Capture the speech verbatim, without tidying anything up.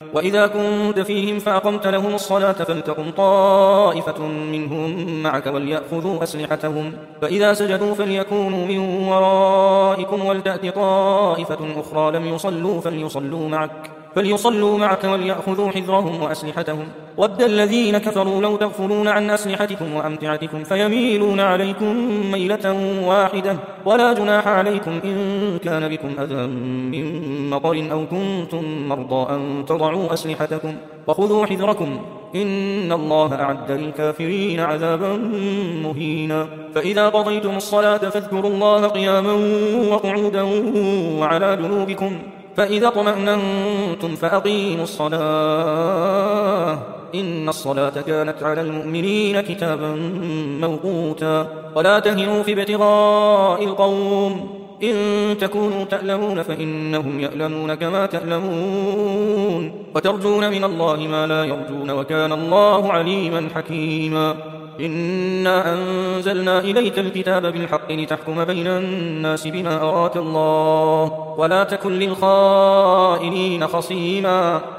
وإذا كنت فيهم فأقمت لهم الصلاة فلتقم طائفة منهم معك وليأخذوا أسلحتهم، فإذا سجدوا فليكونوا من ورائكم ولتأت طائفة أخرى لم يصلوا فليصلوا معك فليصلوا معك وليأخذوا حذرهم وأسلحتهم. ود الذين كفروا لو تغفلون عن أسلحتكم وأمتعتكم فيميلون عليكم ميلة واحدة، ولا جناح عليكم إن كان بكم أذى من مطر أو كنتم مرضى أن تضعوا أسلحتكم وخذوا حذركم إن الله أعد للكافرين عذابا مهينا. فإذا قضيتم الصلاة فاذكروا الله قياما وقعودا وعلى جنوبكم، فإذا اطمأننتم فأقيموا الصلاة إن الصلاة كانت على المؤمنين كتابا موقوتا. ولا تهنوا في ابتغاء القوم إن تكونوا تألمون فإنهم يألمون كما تألمون وترجون من الله ما لا يرجون وكان الله عليما حكيما. إنا أنزلنا إليك الكتاب بالحق لتحكم بين الناس بما أراك الله ولا تكن للخائنين خصيما.